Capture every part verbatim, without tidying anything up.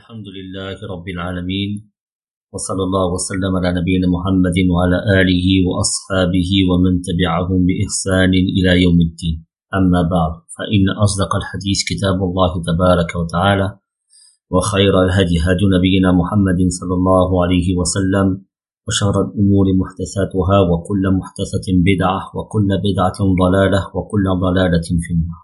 الحمد لله رب العالمين وصلى الله وسلم على نبينا محمد وعلى آله وأصحابه ومن تبعهم بإحسان إلى يوم الدين. أما بعد فإن أصدق الحديث كتاب الله تبارك وتعالى وخير الهدي هدي نبينا محمد صلى الله عليه وسلم وشر الأمور محدثاتها وكل محدثة بدعة وكل بدعة ضلالة وكل ضلالة في النار.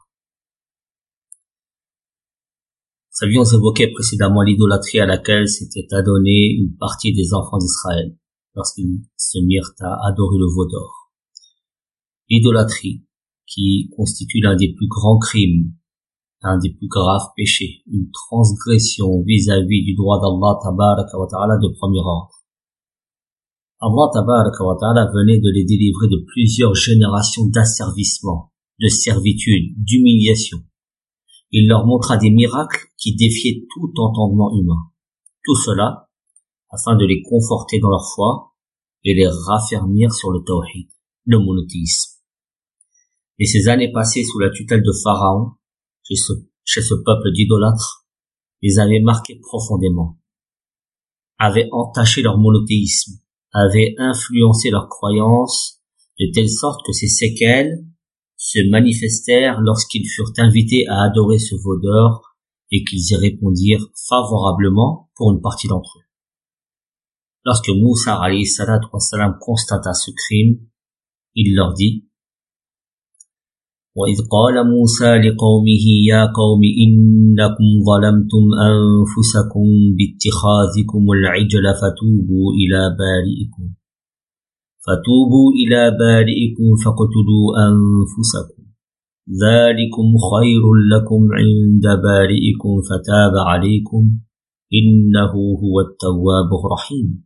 Nous avions évoqué précédemment l'idolâtrie à laquelle s'était adonnée une partie des enfants d'Israël lorsqu'ils se mirent à adorer le veau d'or. L'idolâtrie qui constitue l'un des plus grands crimes, un des plus graves péchés, une transgression vis-à-vis du droit d'Allah tabaraka wa ta'ala de premier ordre. Allah tabaraka wa ta'ala venait de les délivrer de plusieurs générations d'asservissement, de servitude, d'humiliation. Il leur montra des miracles qui défiaient tout entendement humain. Tout cela afin de les conforter dans leur foi et les raffermir sur le tawhid, le monothéisme. Et ces années passées sous la tutelle de Pharaon, chez ce, chez ce peuple d'idolâtres, les avaient marqués profondément, avaient entaché leur monothéisme, avaient influencé leurs croyances, de telle sorte que ces séquelles se manifestèrent lorsqu'ils furent invités à adorer ce veau d'or et qu'ils y répondirent favorablement pour une partie d'entre eux. Lorsque Moussa alayhi salatu wassalam constata ce crime, il leur dit: وَإِذْ قَالَ مُوسَى لِقَوْمِهِ يَا قَوْمِ إِنَّكُمْ ظَلَمْتُمْ أَنفُسَكُمْ بِاتِّخَاذِكُمُ الْعِجْلَ فَتُوبُوا إِلَى بَارِئِكُمْ فَتُوبُوا إِلَى بَارِئِكُمْ فَاقْتُلُوا أَنفُسَكُمْ ذَلِكُمْ خَيْرٌ لَكُمْ عِندَ بَارِئِكُمْ فَتَابَ عَلَيْكُمْ إِنَّهُ هُوَ التَّوَّابُ الرَّحِيمُ.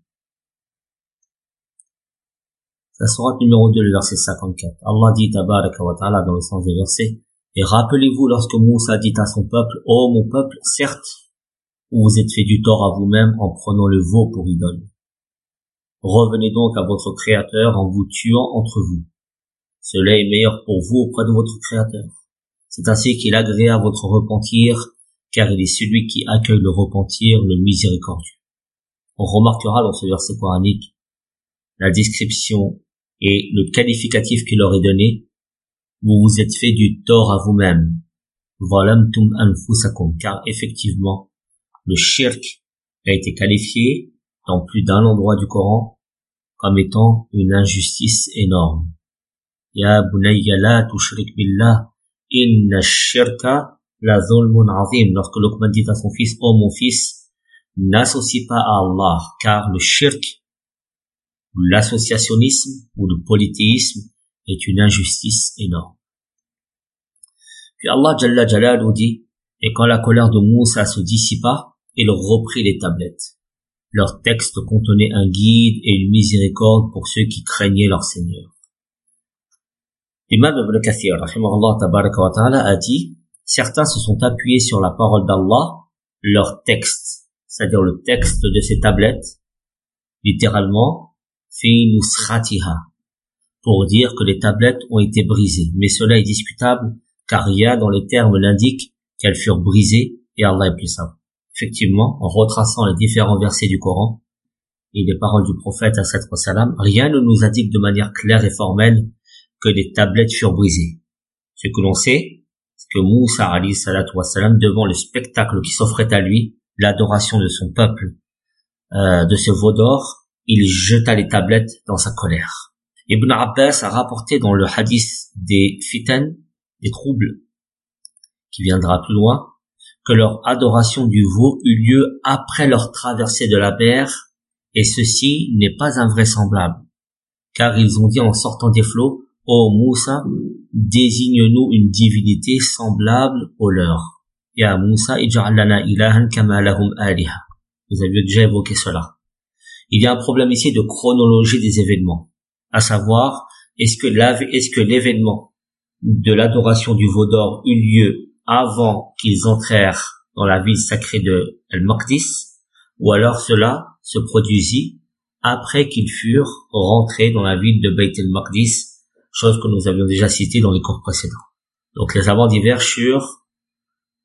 La sourate numéro deux, le verset cinquante-quatre. Allah dit tabaraka wa ta'ala dans le sens des versets: et rappelez-vous lorsque Moussa dit à son peuple: ô mon peuple, certes, vous vous êtes fait du tort à vous-même en prenant le veau pour idole. Revenez donc à votre Créateur en vous tuant entre vous. Cela est meilleur pour vous auprès de votre Créateur. C'est ainsi qu'il agrée à votre repentir, car il est celui qui accueille le repentir, le miséricordieux. On remarquera dans ce verset coranique la description et le qualificatif qui leur est donné: vous vous êtes fait du tort à vous-même. Zalamtum anfusakum, car effectivement, le shirk a été qualifié dans plus d'un endroit du Coran comme étant une injustice énorme. Ya bunayya la tushrik billah, inna ash-shirka la zulmun azim. Lorsque Luqman dit à son fils: ô mon fils, n'associe pas à Allah, car le shirk, l'associationnisme ou le polythéisme est une injustice énorme. Puis Allah Jalla Jalaluhu dit: et quand la colère de Moussa se dissipa, il reprit les tablettes. Leur texte contenait un guide et une miséricorde pour ceux qui craignaient leur Seigneur. L'imam Ibn Kathir, rahimahullah tabaraka wa ta'ala, a dit: certains se sont appuyés sur la parole d'Allah, leur texte, c'est-à-dire le texte de ces tablettes, littéralement, fi nuskhatiha, pour dire que les tablettes ont été brisées. Mais cela est discutable, car rien dans les termes l'indique qu'elles furent brisées, et Allah est plus savant. Effectivement, en retraçant les différents versets du Coran et les paroles du prophète sallallahu alayhi wa sallam, rien ne nous indique de manière claire et formelle que les tablettes furent brisées. Ce que l'on sait, c'est que Moussa alayhi salatu wa sallam, devant le spectacle qui s'offrait à lui, l'adoration de son peuple, euh, de ce veau d'or, il jeta les tablettes dans sa colère. Ibn Abbas a rapporté dans le hadith des fitan, des troubles, qui viendra plus loin, que leur adoration du veau eut lieu après leur traversée de la mer, et ceci n'est pas invraisemblable, car ils ont dit en sortant des flots: ô Moussa, désigne-nous une divinité semblable au leur. Ya Moussa, ij'al lana ilahan kama lahum aliha. Vous avez déjà évoqué cela. Il y a un problème ici de chronologie des événements, à savoir, est-ce que, est-ce que l'événement de l'adoration du veau d'or eut lieu avant qu'ils entrèrent dans la ville sacrée de Al-Maqdis, ou alors cela se produisit après qu'ils furent rentrés dans la ville de Bayt al-Maqdis, chose que nous avions déjà citée dans les cours précédents. Donc les savants divergent sur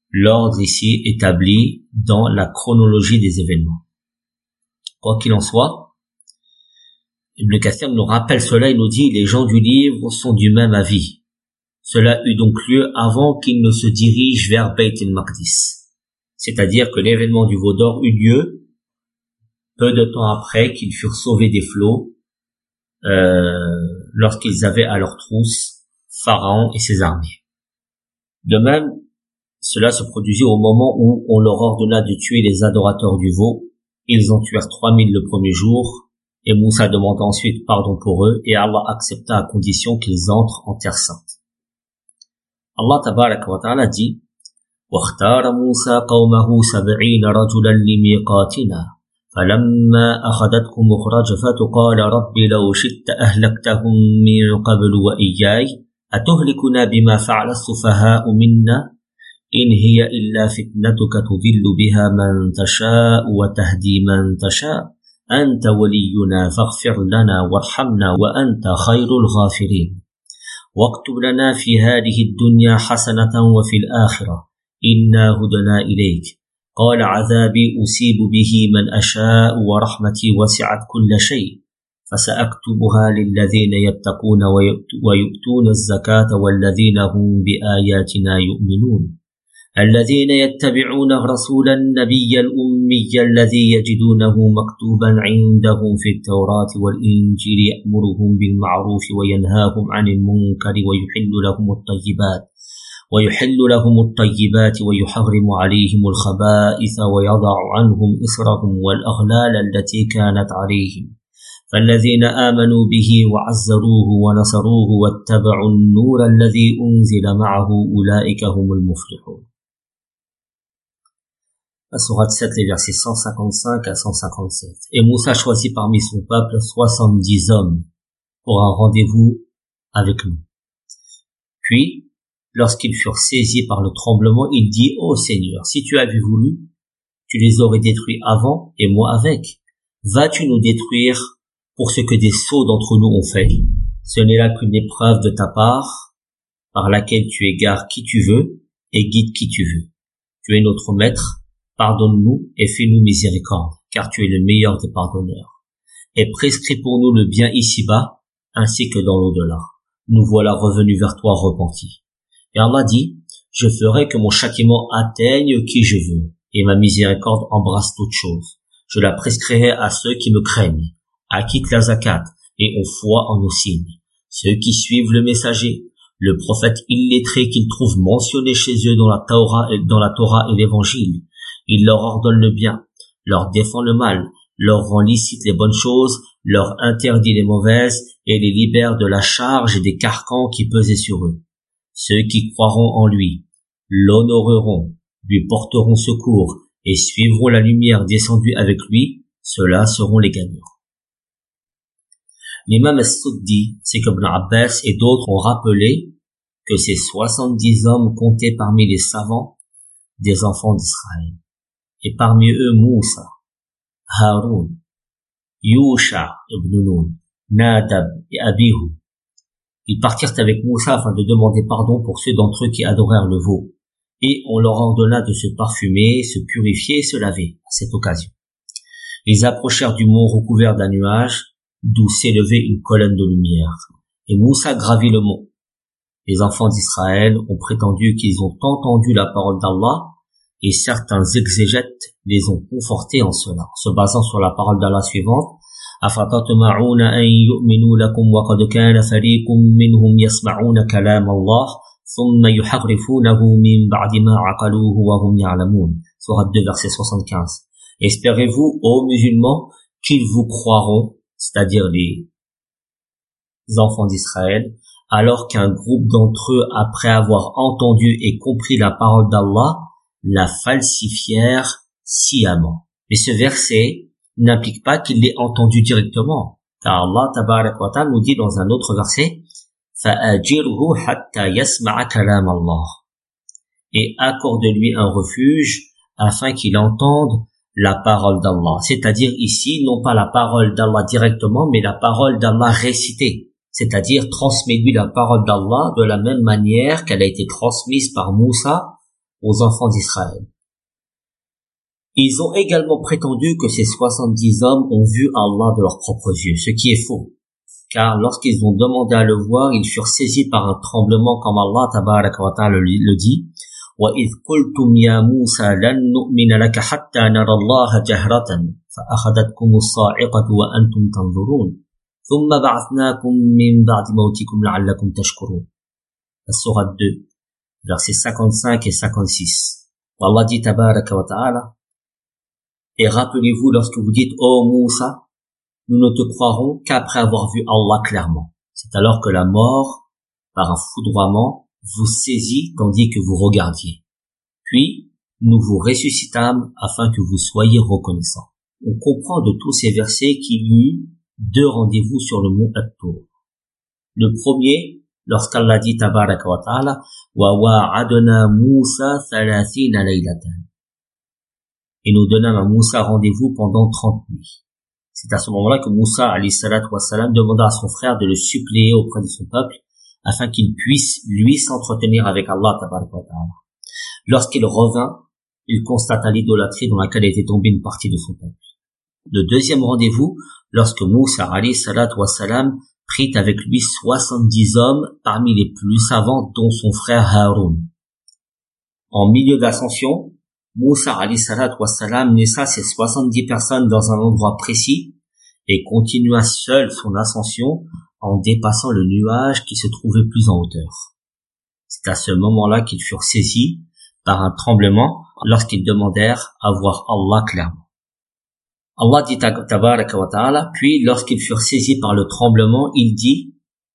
l'ordre ici établi dans la chronologie des événements. Quoi qu'il en soit, Ibn Kathir nous rappelle cela, il nous dit, les gens du livre sont du même avis. Cela eut donc lieu avant qu'ils ne se dirigent vers Bayt al-Maqdis. C'est-à-dire que l'événement du veau d'or eut lieu peu de temps après qu'ils furent sauvés des flots, euh, lorsqu'ils avaient à leur trousse Pharaon et ses armées. De même, cela se produisit au moment où on leur ordonna de tuer les adorateurs du veau. Ils en tuèrent trois mille le premier jour, et Moussa demanda ensuite pardon pour eux, et Allah accepta à condition qu'ils entrent en terre sainte. Allah tabaraka wa ta'ala dit: واختار موسى قومه سبعين رجلا لميقاتنا فلما أخذتهم الرجفة قال رب لو شئت أهلكتهم من قبل وإياي أتهلكنا بما فعل السفهاء منا إن هي إلا فتنتك تضل بها من تشاء وتهدي من تشاء أنت ولينا فاغفر لنا وارحمنا وأنت خير الغافرين واكتب لنا في هذه الدنيا حسنة وفي الآخرة إنا هدنا إليك قال عذابي أصيب به من أشاء ورحمتي وسعت كل شيء فسأكتبها للذين يتقون ويؤتون الزكاة والذين هم بآياتنا يؤمنون الذين يتبعون الرسول النبي الأمي الذي يجدونه مكتوبا عندهم في التوراة والإنجيل يأمرهم بالمعروف وينهاهم عن المنكر ويحل لهم الطيبات ويحل لهم الطيبات ويحرم عليهم الخبائث ويضع عنهم إصرهم والأغلال التي كانت عليهم فالذين آمنوا به وعزروه ونصروه واتبعوا النور الذي أنزل معه أولئك هم المفلحون. La sourate sept, les versets cent cinquante-cinq à cent cinquante-sept. Et Moussa choisit parmi son peuple soixante-dix hommes pour un rendez-vous avec nous. Puis, lorsqu'ils furent saisis par le tremblement, il dit: Ô Seigneur, si tu avais voulu, tu les aurais détruits avant et moi avec. Vas-tu nous détruire pour ce que des sots d'entre nous ont fait? Ce n'est là qu'une épreuve de ta part, par laquelle tu égares qui tu veux et guides qui tu veux. Tu es notre maître, pardonne-nous et fais-nous miséricorde, car tu es le meilleur des pardonneurs. Et prescris pour nous le bien ici-bas, ainsi que dans l'au-delà. Nous voilà revenus vers toi repentis. Et Allah dit: je ferai que mon châtiment atteigne qui je veux, et ma miséricorde embrasse toute chose. Je la prescrirai à ceux qui me craignent, acquittent la zakat et ont foi en nos signes, ceux qui suivent le messager, le prophète illettré qu'ils trouvent mentionné chez eux dans la Torah et, dans la Torah et l'évangile. Il leur ordonne le bien, leur défend le mal, leur rend licite les bonnes choses, leur interdit les mauvaises et les libère de la charge et des carcans qui pesaient sur eux. Ceux qui croiront en lui, l'honoreront, lui porteront secours et suivront la lumière descendue avec lui, ceux-là seront les gagnants. L'imam As-Suddi, c'est qu'Ibn Abbas et d'autres ont rappelé que ces soixante-dix hommes comptaient parmi les savants des enfants d'Israël. Et parmi eux Moussa, Haroun, Yusha ibn Nun, Nadab et Abihu. Ils partirent avec Moussa afin de demander pardon pour ceux d'entre eux qui adorèrent le veau. Et on leur ordonna de se parfumer, se purifier et se laver à cette occasion. Ils approchèrent du mont recouvert d'un nuage, d'où s'élevait une colonne de lumière. Et Moussa gravit le mont. Les enfants d'Israël ont prétendu qu'ils ont entendu la parole d'Allah, et certains exégètes les ont confortés en cela, en se basant sur la parole d'Allah suivante: أَفَتَطْمَعُونَ أَن يُؤْمِنُوا لَكُمْ وَقَدْ كَانَ فَرِيقٌ مِّنْهُمْ يَسْمَعُونَ كَلَامَ اللَّهِ ثُمَّ يُحَرِّفُونَهُ مِن بَعْدِ مَا عَقَلُوهُ وَهُمْ يَعْلَمُونَ. Sourate deux, verset soixante-quinze. Espérez-vous, ô musulmans, qu'ils vous croiront, c'est-à-dire les enfants d'Israël, alors qu'un groupe d'entre eux, après avoir entendu et compris la parole d'Allah, la falsifièrent sciemment. Mais ce verset n'implique pas qu'il l'ait entendu directement, car Allah tabarak wa ta'ala nous dit dans un autre verset: فَأَجِرْهُ حَتَّى يَسْمَعَ كَلَامَ اللَّهِ, et accorde-lui un refuge afin qu'il entende la parole d'Allah. C'est-à-dire ici, non pas la parole d'Allah directement, mais la parole d'Allah récitée. C'est-à-dire transmets-lui la parole d'Allah de la même manière qu'elle a été transmise par Moussa aux enfants d'Israël. Ils ont également prétendu que ces soixante-dix hommes ont vu Allah de leurs propres yeux, ce qui est faux. Car lorsqu'ils ont demandé à le voir, ils furent saisis par un tremblement, comme Allah tabaraka wa ta'ala le dit. وَإِذْ قُلْتُمْ يَا مُوسَى لَن نُؤْمِنَ لَكَ حَتَّى نَرَى اللَّهَ جَهْرَةً فَأَخَذَتْكُمُ الصَّاعِقَةُ وَأَنْتُمْ تَنظُرُونَ ثُمَّ بَعَثْنَاكُمْ مِنْ بَعْدِ مَوْتِكُمْ لَعَلَّكُمْ تَشْكُرُونَ. La sourate deux, versets cinquante-cinq et cinquante-six. Allah dit tabaraka wa ta'ala: et rappelez-vous lorsque vous dites: ô Moussa, nous ne te croirons qu'après avoir vu Allah clairement. C'est alors que la mort, par un foudroiement, vous saisit tandis que vous regardiez. Puis, nous vous ressuscitâmes afin que vous soyez reconnaissants. On comprend de tous ces versets qu'il y eut deux rendez-vous sur le mont At-Tur. Le premier, lorsqu'Allah dit tabaraka wa ta'ala: wa wa'adna Moussa thalathina laylatan. Et nous donnâmes à Moussa rendez-vous pendant trente nuits. C'est à ce moment-là que Moussa alayhi salatu wa salam demanda à son frère de le suppléer auprès de son peuple afin qu'il puisse, lui, s'entretenir avec Allah tabaraka wa ta'ala. Lorsqu'il revint, il constata l'idolâtrie dans laquelle était tombée une partie de son peuple. Le deuxième rendez-vous, lorsque Moussa alayhi salatu wa salam prit avec lui soixante-dix hommes parmi les plus savants, dont son frère Haroun. En milieu d'ascension, Moussa alayhi salatu wa salam laissa ces soixante-dix personnes dans un endroit précis et continua seul son ascension en dépassant le nuage qui se trouvait plus en hauteur. C'est à ce moment-là qu'ils furent saisis par un tremblement lorsqu'ils demandèrent à voir Allah clairement. Allah dit tabaraka wa ta'ala, puis lorsqu'ils furent saisis par le tremblement, il dit: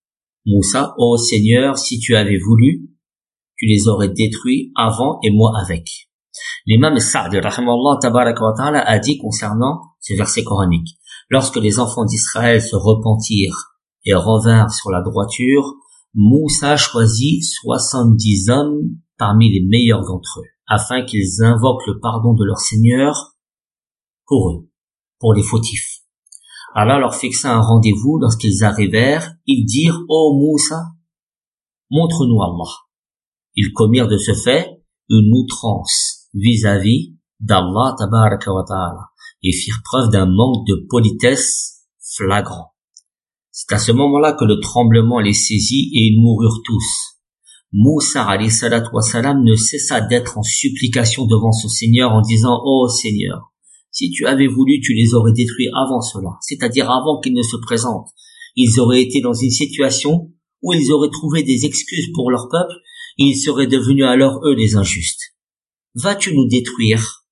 Moussa, ô Seigneur, si tu avais voulu, tu les aurais détruits avant et moi avec. L'imam Sa'd rahimahullah tabaraka wa ta'ala a dit concernant ce verset coranique: lorsque les enfants d'Israël se repentirent et revinrent sur la droiture, Moussa choisit soixante-dix hommes parmi les meilleurs d'entre eux, afin qu'ils invoquent le pardon de leur Seigneur pour eux, pour les fautifs. Allah leur fixa un rendez-vous. Lorsqu'ils arrivèrent, ils dirent: ô Moussa, montre-nous Allah. Ils commirent de ce fait une outrance vis-à-vis d'Allah tabaraka wa ta'ala et firent preuve d'un manque de politesse flagrant. C'est à ce moment-là que le tremblement les saisit et ils moururent tous. Moussa alayhi salatu wa salam ne cessa d'être en supplication devant son Seigneur en disant: ô Seigneur, si tu avais voulu, tu les aurais détruits avant cela, c'est-à-dire avant qu'ils ne se présentent. Ils auraient été dans une situation où ils auraient trouvé des excuses pour leur peuple et ils seraient devenus alors eux les injustes. Vas-tu nous détruire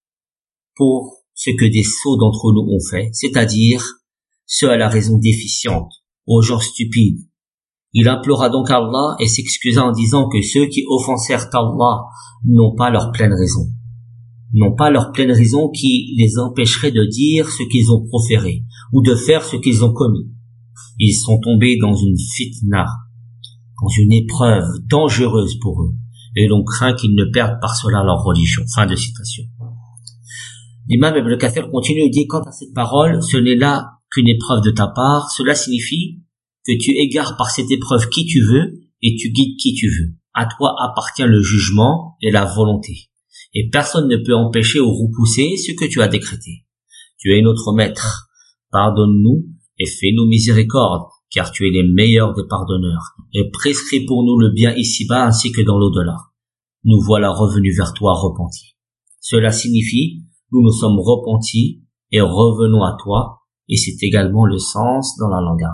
pour ce que des sots d'entre nous ont fait, c'est-à-dire ceux à la raison déficiente, aux gens stupides. Il implora donc Allah et s'excusa en disant que ceux qui offensèrent Allah n'ont pas leur pleine raison. N'ont pas leur pleine raison qui les empêcherait de dire ce qu'ils ont proféré ou de faire ce qu'ils ont commis. Ils sont tombés dans une fitna, dans une épreuve dangereuse pour eux, et l'on craint qu'ils ne perdent par cela leur religion. Fin de citation. L'imam Ibn Kathir continue et dit: quant à cette parole, ce n'est là qu'une épreuve de ta part. Cela signifie que tu égares par cette épreuve qui tu veux et tu guides qui tu veux. À toi appartient le jugement et la volonté. Et personne ne peut empêcher ou repousser ce que tu as décrété. Tu es notre maître. Pardonne-nous et fais-nous miséricorde, car tu es les meilleurs des pardonneurs. Et prescris pour nous le bien ici-bas ainsi que dans l'au-delà. Nous voilà revenus vers toi repentis. Cela signifie: nous nous sommes repentis et revenons à toi, et c'est également le sens dans la langue arabe.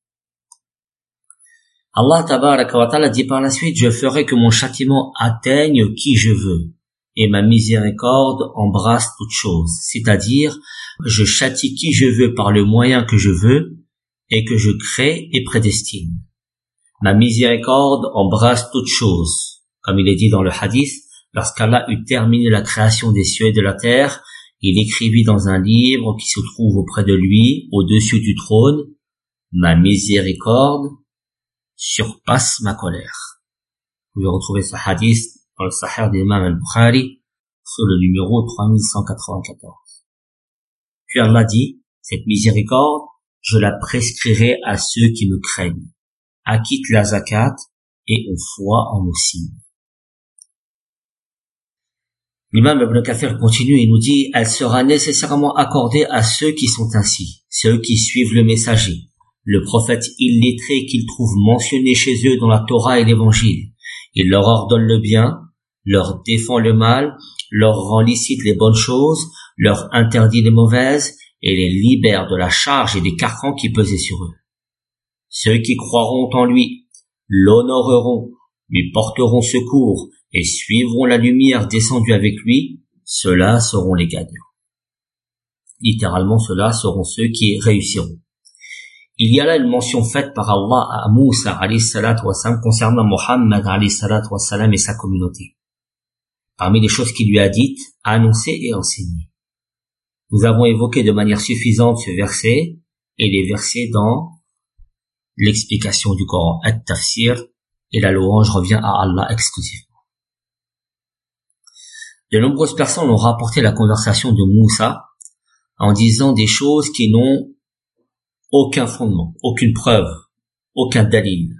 Allah tabaraka wa ta'ala dit par la suite: je ferai que mon châtiment atteigne qui je veux, et ma miséricorde embrasse toute chose, c'est-à-dire je châtie qui je veux par le moyen que je veux, et que je crée et prédestine. Ma miséricorde embrasse toute chose, comme il est dit dans le hadith: lorsqu'Allah eut terminé la création des cieux et de la terre, il écrivit dans un livre qui se trouve auprès de lui, au-dessus du trône: ma miséricorde surpasse ma colère. Vous pouvez retrouver ce hadith dans le Sahih d'Imam al-Bukhari, sur le numéro trois mille cent quatre-vingt-quatorze. Puis Allah dit: cette miséricorde, je la prescrirai à ceux qui me craignent, acquittent la zakat et ont foi en nos signes. L'imam Ibn Kathir continue et nous dit « Elle sera nécessairement accordée à ceux qui sont ainsi, ceux qui suivent le messager, le prophète illettré qu'ils trouvent mentionné chez eux dans la Torah et l'Évangile. Il leur ordonne le bien, leur défend le mal, leur rend licite les bonnes choses, leur interdit les mauvaises et les libère de la charge et des carcans qui pesaient sur eux. Ceux qui croiront en lui, l'honoreront, lui porteront secours et suivront la lumière descendue avec lui, ceux-là seront les gagnants. » Littéralement, ceux-là seront ceux qui réussiront. Il y a là une mention faite par Allah à Moussa alayhi salatu wassalam concernant Mohammed alayhi salatu wassalam et sa communauté. Parmi les choses qu'il lui a dites, annoncées et enseignées. Nous avons évoqué de manière suffisante ce verset et les versets dans l'explication du Coran, at-tafsir, et la louange revient à Allah exclusivement. De nombreuses personnes ont rapporté la conversation de Moussa en disant des choses qui n'ont aucun fondement, aucune preuve, aucun dalil.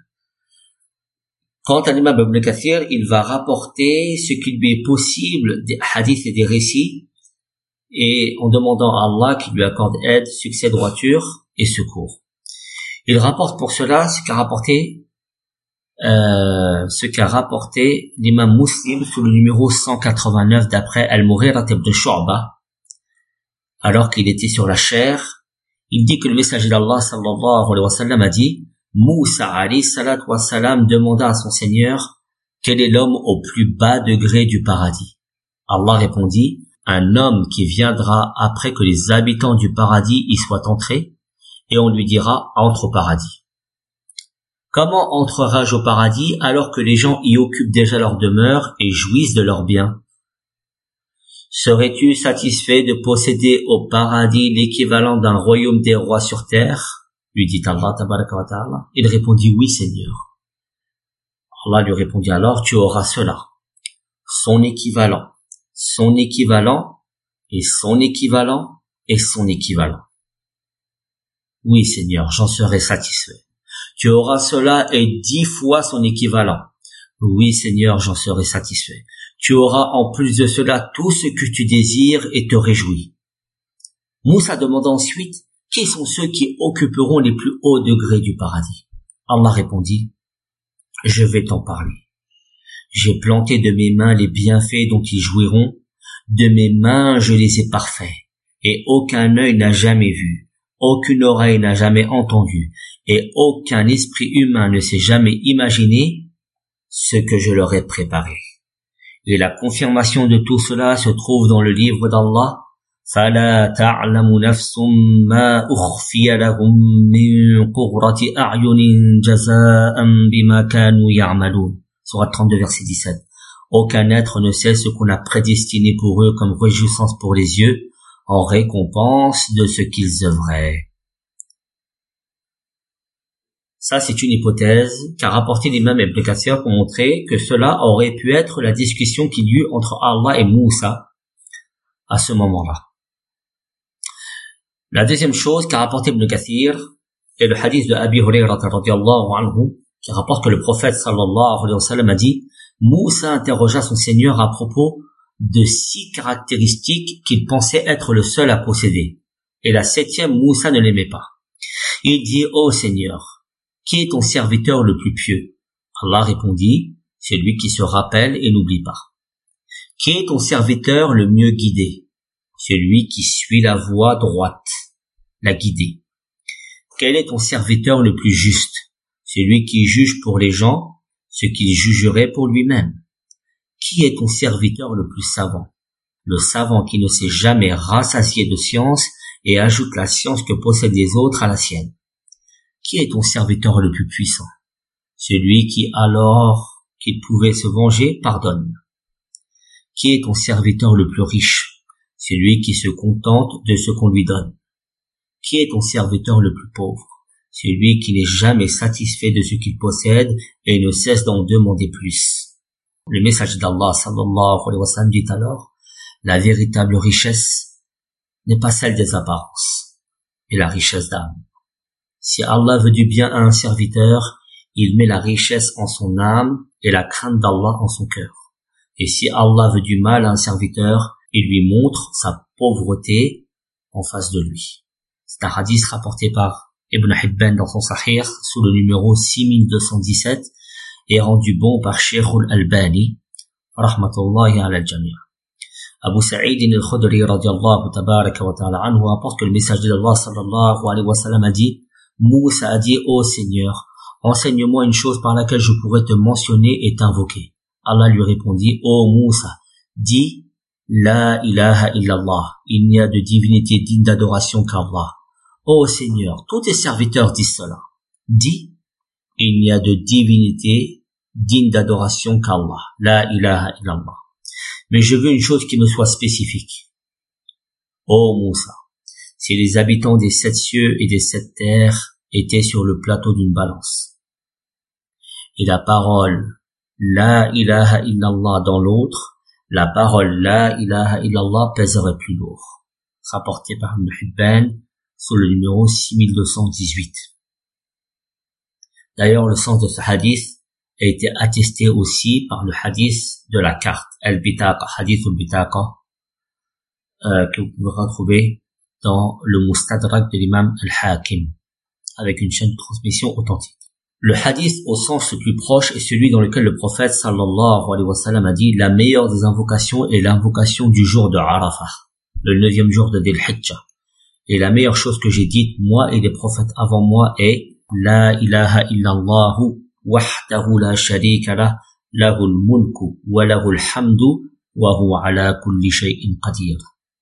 Quant à l'imam Ibn Kathir, il va rapporter ce qu'il lui est possible des hadiths et des récits et en demandant à Allah qu'il lui accorde aide, succès, droiture et secours. Il rapporte pour cela ce qu'a rapporté euh, ce qu'a rapporté l'imam Muslim sous le numéro cent quatre-vingt-neuf d'après Al-Mughira ibn Shu'ba, alors qu'il était sur la chair. Il dit que le messager d'Allah sallallahu alayhi wa sallam a dit « Moussa alayhi salatu wa salam demanda à son Seigneur quel est l'homme au plus bas degré du paradis. Allah répondit « Un homme qui viendra après que les habitants du paradis y soient entrés, et on lui dira « Entre au paradis ». Comment entrerai-je au paradis alors que les gens y occupent déjà leur demeure et jouissent de leurs biens ? Serais-tu satisfait de posséder au paradis l'équivalent d'un royaume des rois sur terre ? Lui dit Allah tabaraka wa ta'ala. Il répondit oui Seigneur. Allah lui répondit alors tu auras cela, son équivalent, son équivalent et son équivalent et son équivalent. Oui Seigneur, j'en serai satisfait. Tu auras cela et dix fois son équivalent. Oui Seigneur, j'en serai satisfait. Tu auras en plus de cela tout ce que tu désires et te réjouis. Moussa demanda ensuite, qui sont ceux qui occuperont les plus hauts degrés du paradis ? Allah répondit, je vais t'en parler. J'ai planté de mes mains les bienfaits dont ils jouiront, de mes mains je les ai parfaits, et aucun œil n'a jamais vu, aucune oreille n'a jamais entendu, et aucun esprit humain ne s'est jamais imaginé ce que je leur ai préparé. Et la confirmation de tout cela se trouve dans le livre d'Allah. فَلَا تَعْلَمُ نَفْسٌ مَا أُخْفِيَ لَهُم مِّن قُرَّةِ أَعْيُنٍ جَزَاءً بِمَا كَانُوا يَعْمَلُونَ. Sourate trente-deux, verset dix-sept. Aucun être ne sait ce qu'on a prédestiné pour eux comme réjouissance pour les yeux, en récompense de ce qu'ils œuvraient. Ça, c'est une hypothèse qu'a rapporté l'imam Ibn Kathir pour montrer que cela aurait pu être la discussion qu'il y eut entre Allah et Moussa à ce moment-là. La deuxième chose qu'a rapporté Ibn Kathir est le hadith de Abi Hurayrata radiyallahu anhu qui rapporte que le prophète sallallahu alayhi wa sallam a dit « Moussa interrogea son Seigneur à propos de six caractéristiques qu'il pensait être le seul à posséder. Et la septième, Moussa ne l'aimait pas. Il dit « Ô Seigneur, qui est ton serviteur le plus pieux ?» Allah répondit « Celui qui se rappelle et n'oublie pas. » Qui est ton serviteur le mieux guidé? Celui qui suit la voie droite, la guidée. Quel est ton serviteur le plus juste? Celui qui juge pour les gens ce qu'il jugerait pour lui-même. Qui est ton serviteur le plus savant? Le savant qui ne s'est jamais rassasié de science et ajoute la science que possèdent les autres à la sienne. Qui est ton serviteur le plus puissant? Celui qui, alors qu'il pouvait se venger, pardonne. Qui est ton serviteur le plus riche? Celui qui se contente de ce qu'on lui donne. Qui est ton serviteur le plus pauvre? Celui qui n'est jamais satisfait de ce qu'il possède et ne cesse d'en demander plus. Le messager d'Allah sallallahu alayhi wa sallam dit alors, la véritable richesse n'est pas celle des apparences, mais la richesse d'âme. Si Allah veut du bien à un serviteur, il met la richesse en son âme et la crainte d'Allah en son cœur. Et si Allah veut du mal à un serviteur, il lui montre sa pauvreté en face de lui. C'est un hadith rapporté par Ibn Hibban dans son Sahih sous le numéro six mille deux cent dix-sept et rendu bon par Sheikh al-Albani, rahmatullahi ala al-jami'. Abu Sa'id al-Khudri radiyallahu tabaraka wa ta'ala anhu rapporte que le messager d'Allah sallallahu alayhi wa sallam a dit: Moussa a dit, ô Seigneur, enseigne-moi une chose par laquelle je pourrais te mentionner et t'invoquer. Allah lui répondit: ô Moussa, dis La ilaha illallah, il n'y a de divinité digne d'adoration qu'Allah. Ô Seigneur, tous tes serviteurs disent cela. Dis, il n'y a de divinité digne d'adoration qu'Allah. La ilaha illallah. Mais je veux une chose qui me soit spécifique. Ô Moussa, si les habitants des sept cieux et des sept terres étaient sur le plateau d'une balance, et la parole La ilaha illallah dans l'autre, la parole La ilaha illallah pèserait plus lourd. Rapporté par Ibn Hibban sous le numéro six mille deux cent dix-huit. D'ailleurs, le sens de ce hadith a été attesté aussi par le hadith de la carte, Al-Bitaqa, hadith al-Bitaqa, euh, que vous pouvez retrouver dans le Mustadrak de l'imam Al-Hakim, avec une chaîne de transmission authentique. Le hadith au sens le plus proche est celui dans lequel le prophète sallallahu alayhi wa sallam a dit: la meilleure des invocations est l'invocation du jour de Arafah, le neuvième jour de Dhul Hijjah. Et la meilleure chose que j'ai dite, moi et les prophètes avant moi, est La ilaha illallahu wahdahu la sharika lah, lahul mulku wa lahul hamdu wa huwa ala kulli shay'in qadir.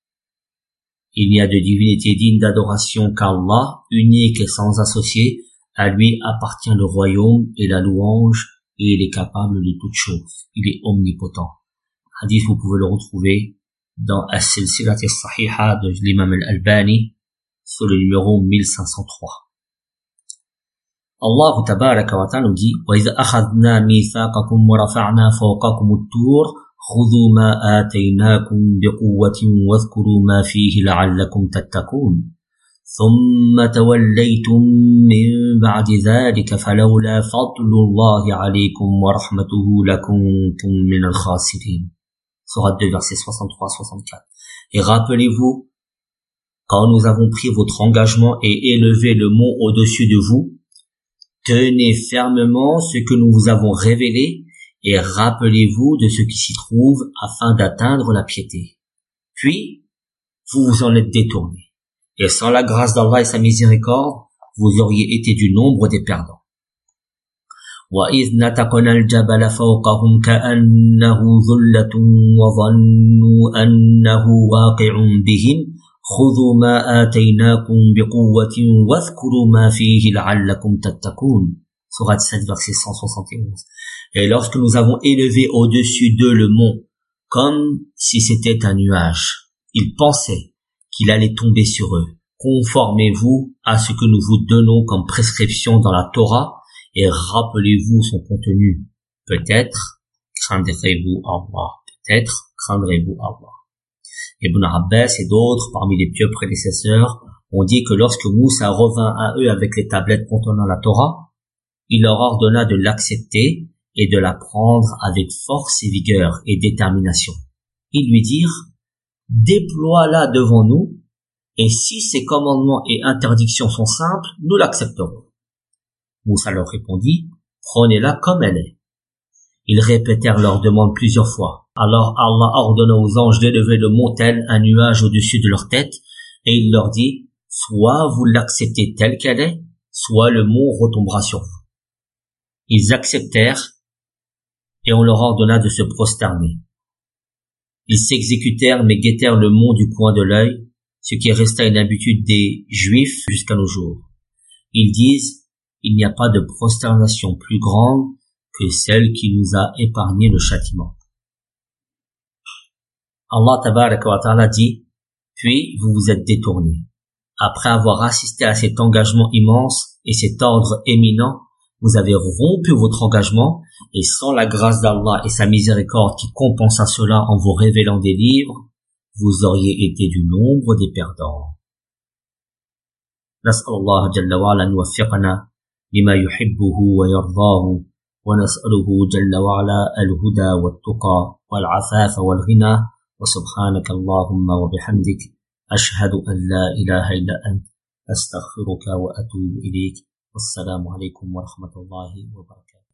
Il n'y a de divinité digne d'adoration qu'Allah, unique et sans associé. À lui appartient le royaume et la louange, et il est capable de toutes choses. Il est omnipotent. Hadith, vous pouvez le retrouver dans As-Silsilat as-Sahiha de l'imam al-Albani, sur le numéro mille cinq cent trois. Allah tabaraka wa ta'ala nous dit: wa idha akhadna mithaqakum wa rafa'na fawqakum at-tur khudhu ma ataynakum biquwwatin wadhkuru ma fihi la'allakum tattaqun. ثم توليتم من بعد ذلك فلولا فضل الله عليكم ورحمته لكنتم من الخاسرين. Sourate deux, versets soixante-trois à soixante-quatre. Et rappelez-vous, quand nous avons pris votre engagement et élevé le mont au-dessus de vous, tenez fermement ce que nous vous avons révélé et rappelez-vous de ce qui s'y trouve afin d'atteindre la piété. Puis, vous vous en êtes détournés. Et sans la grâce d'Allah et sa miséricorde, vous auriez été du nombre des perdants. وَإِذْ نَتَقْنَا الْجَبَلَ فَوْقَهُمْ كَأَنَّهُ ظُلَّةٌ وَظَنُّوا أَنَّهُ واقع بهم خُذُوا مَا آتَيْنَاكُمْ بِقُوَّةٍ وَاذْكُرُوا مَا فِيهِ لَعَلَّكُمْ تَتَّقُونَ. Sourate sept, verset cent soixante et onze. Et lorsque nous avons élevé au-dessus d'eux le mont, comme si c'était un nuage, ils pensaient qu'il allait tomber sur eux. Conformez-vous à ce que nous vous donnons comme prescription dans la Torah et rappelez-vous son contenu. Peut-être craindrez-vous Allah. Peut-être craindrez-vous Allah. Ibn Abbas et d'autres parmi les pieux prédécesseurs ont dit que lorsque Moussa revint à eux avec les tablettes contenant la Torah, il leur ordonna de l'accepter et de la prendre avec force et vigueur et détermination. Ils lui dirent: déploie-la devant nous, et si ces commandements et interdictions sont simples, nous l'accepterons. Moussa leur répondit: prenez-la comme elle est. Ils répétèrent leur demande plusieurs fois. Alors Allah ordonna aux anges d'élever le mont tel un nuage au-dessus de leur tête, et il leur dit: soit vous l'acceptez telle qu'elle est, soit le mont retombera sur vous. Ils acceptèrent, et on leur ordonna de se prosterner. Ils s'exécutèrent mais guettèrent le mont du coin de l'œil, ce qui resta une habitude des Juifs jusqu'à nos jours. Ils disent: il n'y a pas de prosternation plus grande que celle qui nous a épargné le châtiment. Allah tabaraka wa ta'ala dit: puis vous vous êtes détournés. Après avoir assisté à cet engagement immense et cet ordre éminent, vous avez rompu votre engagement, et sans la grâce d'Allah et sa miséricorde qui compensa cela en vous révélant des livres, vous auriez été du nombre des perdants. نسأل الله جل وعلا أن يوفقنا لما يحبه ويرضاه ونسأله جل وعلا الهدى والتقى والعفاف والغنى. وسبحانك اللهم وبحمدك أشهد أن لا إله إلا أنت أستغفرك وأتوب إليك. والسلام عليكم ورحمة الله وبركاته.